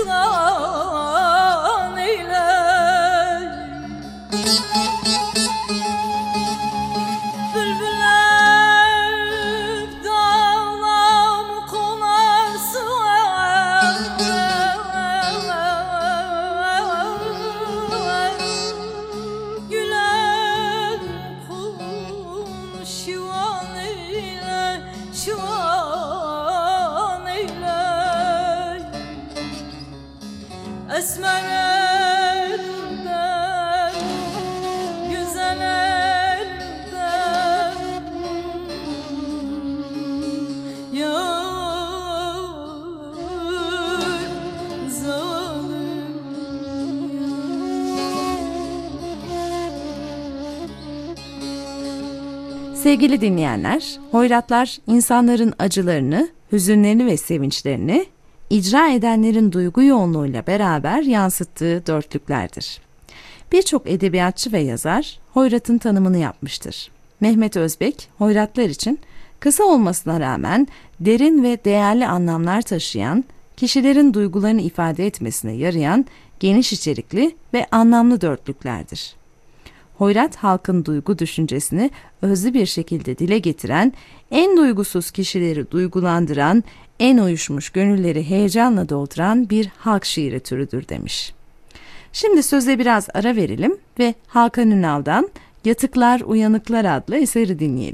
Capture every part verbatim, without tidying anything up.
civan eyle. Esmer elden, güzel elden yar zalim. Sevgili dinleyenler, hoyratlar insanların acılarını, hüzünlerini ve sevinçlerini icra edenlerin duygu yoğunluğuyla beraber yansıttığı dörtlüklerdir. Birçok edebiyatçı ve yazar hoyratın tanımını yapmıştır. Mehmet Özbek, hoyratlar için kısa olmasına rağmen derin ve değerli anlamlar taşıyan, kişilerin duygularını ifade etmesine yarayan geniş içerikli ve anlamlı dörtlüklerdir. Hoyrat halkın duygu düşüncesini özlü bir şekilde dile getiren, en duygusuz kişileri duygulandıran, en uyuşmuş gönülleri heyecanla dolduran bir halk şiiri türüdür demiş. Şimdi söze biraz ara verelim ve Hakan Ünal'dan Yatıklar Uyanıklar adlı eseri dinleyelim.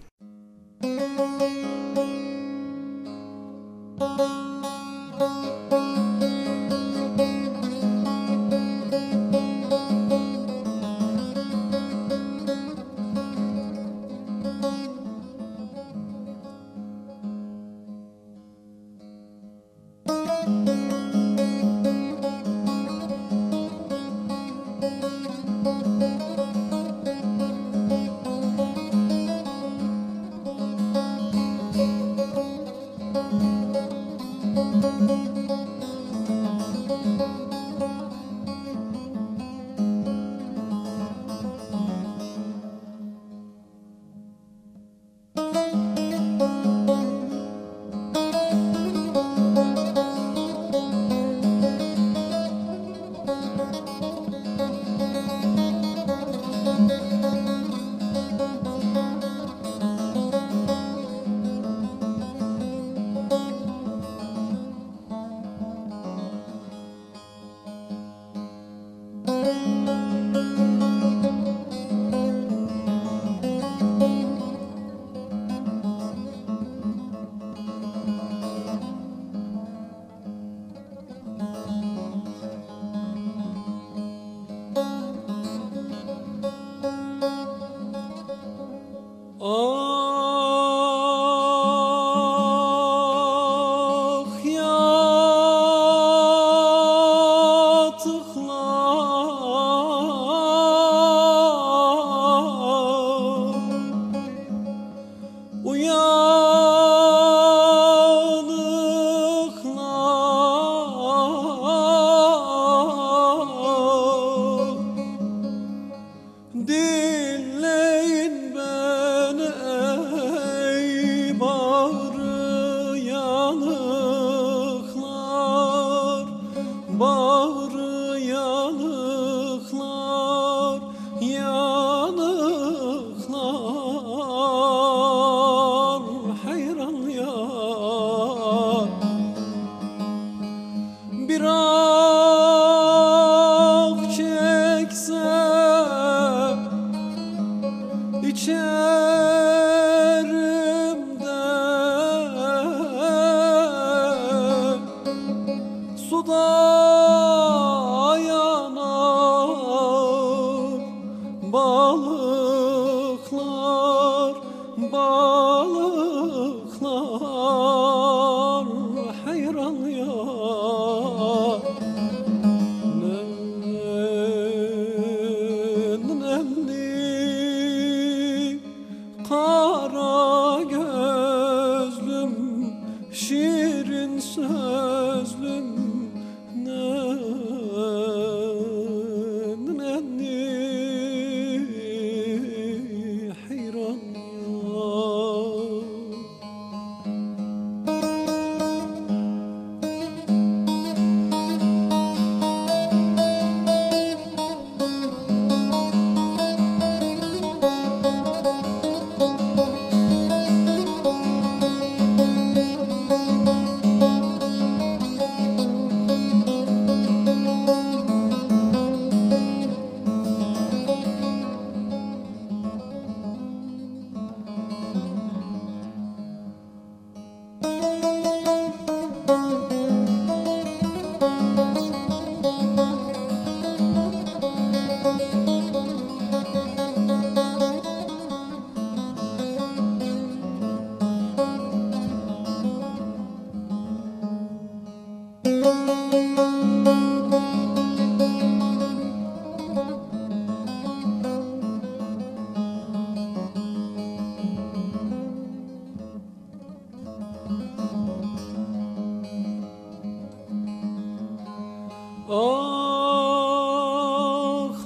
Ah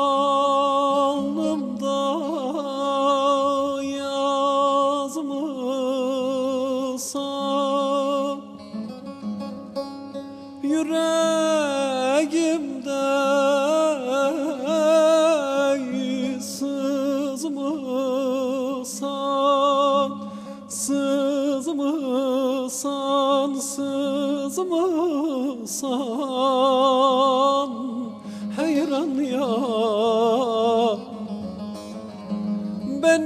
alnımda yazmışsa, yüreğimde sızmışsan, sızmışsan, sızmışsan, hayran ya. Ben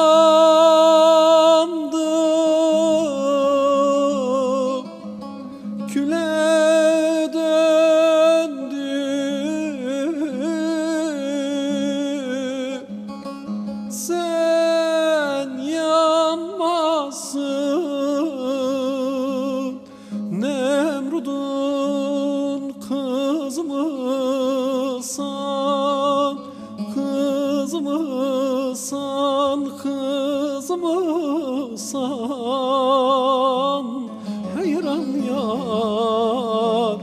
yandım, küle döndüm. Sen yanmazsın, Nemrud'un kızı mısan, kız mısan, kız mısan, hayran yar.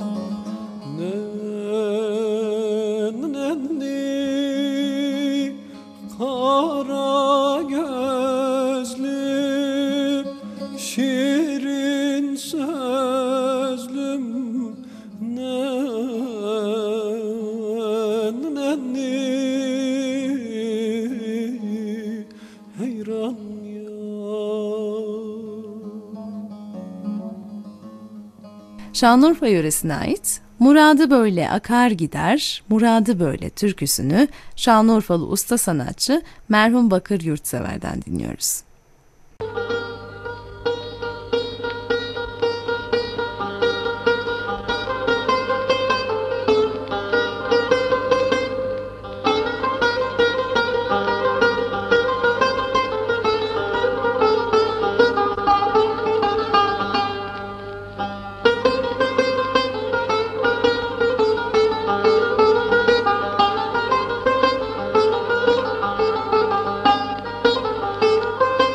Nenni kara gözlüm, şirin sözlüm, nenni hayran yar. Şanlıurfa yöresine ait "Muradı Böyle Akar Gider, Muradı Böyle" türküsünü Şanlıurfalı usta sanatçı merhum Bakır Yurtsever'den dinliyoruz. Ah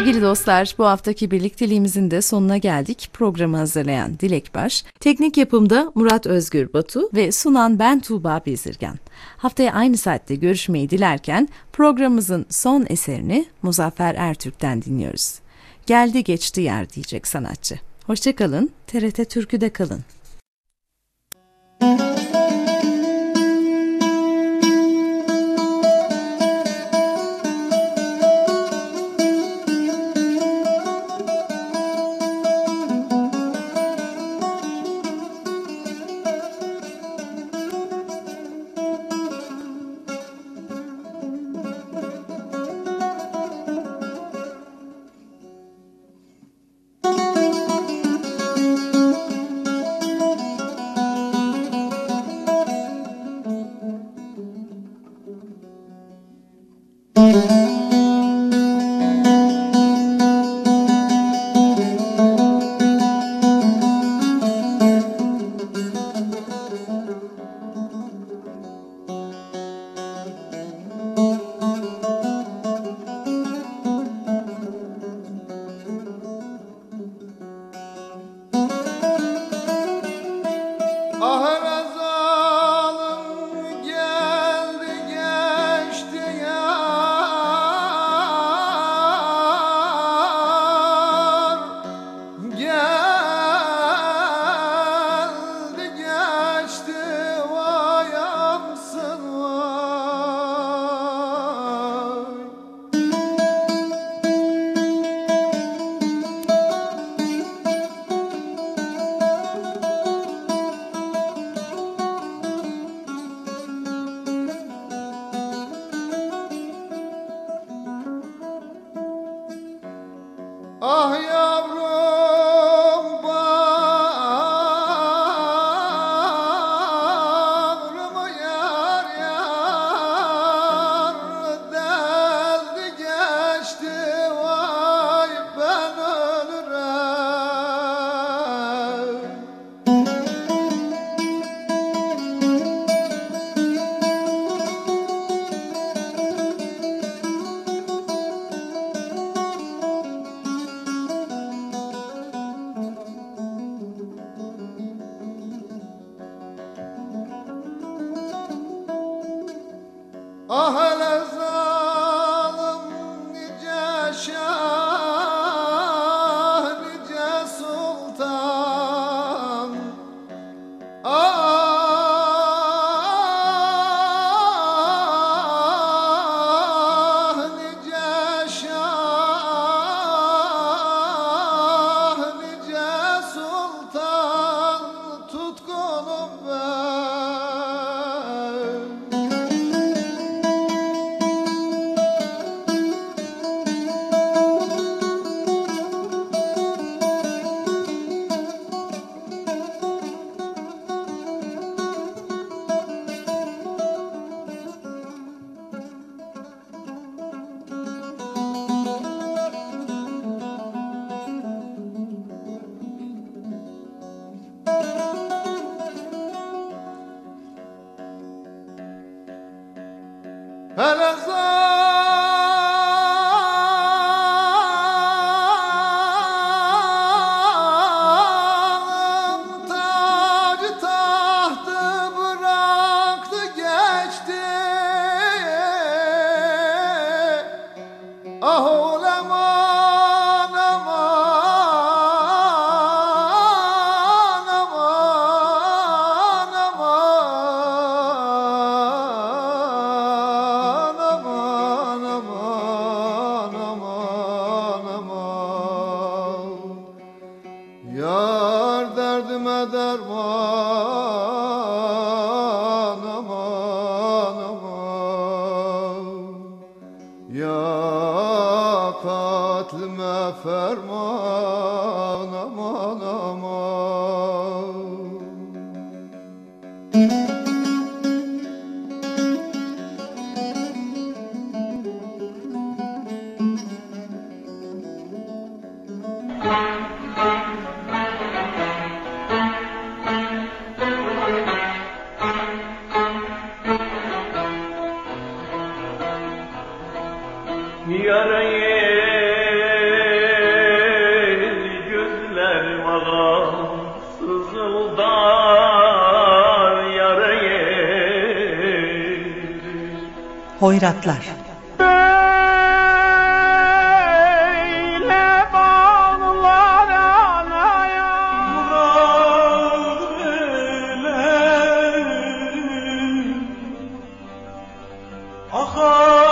Sevgili dostlar, bu haftaki birlikteliğimizin de sonuna geldik. Programı hazırlayan Dilek Baş, teknik yapımda Murat Özgür Batu ve sunan ben Tuğba Bezirgan. Haftaya aynı saatte görüşmeyi dilerken programımızın son eserini Muzaffer Ertürk'ten dinliyoruz. Geldi geçti yer diyecek sanatçı. Hoşça kalın, T R T Türkü'de kalın. Ah yavrum bağrımı yar yar deldi geçti vay ben ölürüm. Ah hele zalim nice şah nice sultan. Ah nice şah nice sultan tutkunum ben. Hele zalim tacı tahtı bıraktı geçti. Ah uleman aman aman aman aman aman aman aman yar derdime derman aman aman ya katlime ferman aman aman. Hoyratlar. Böyle bağlar anaya böyle akar.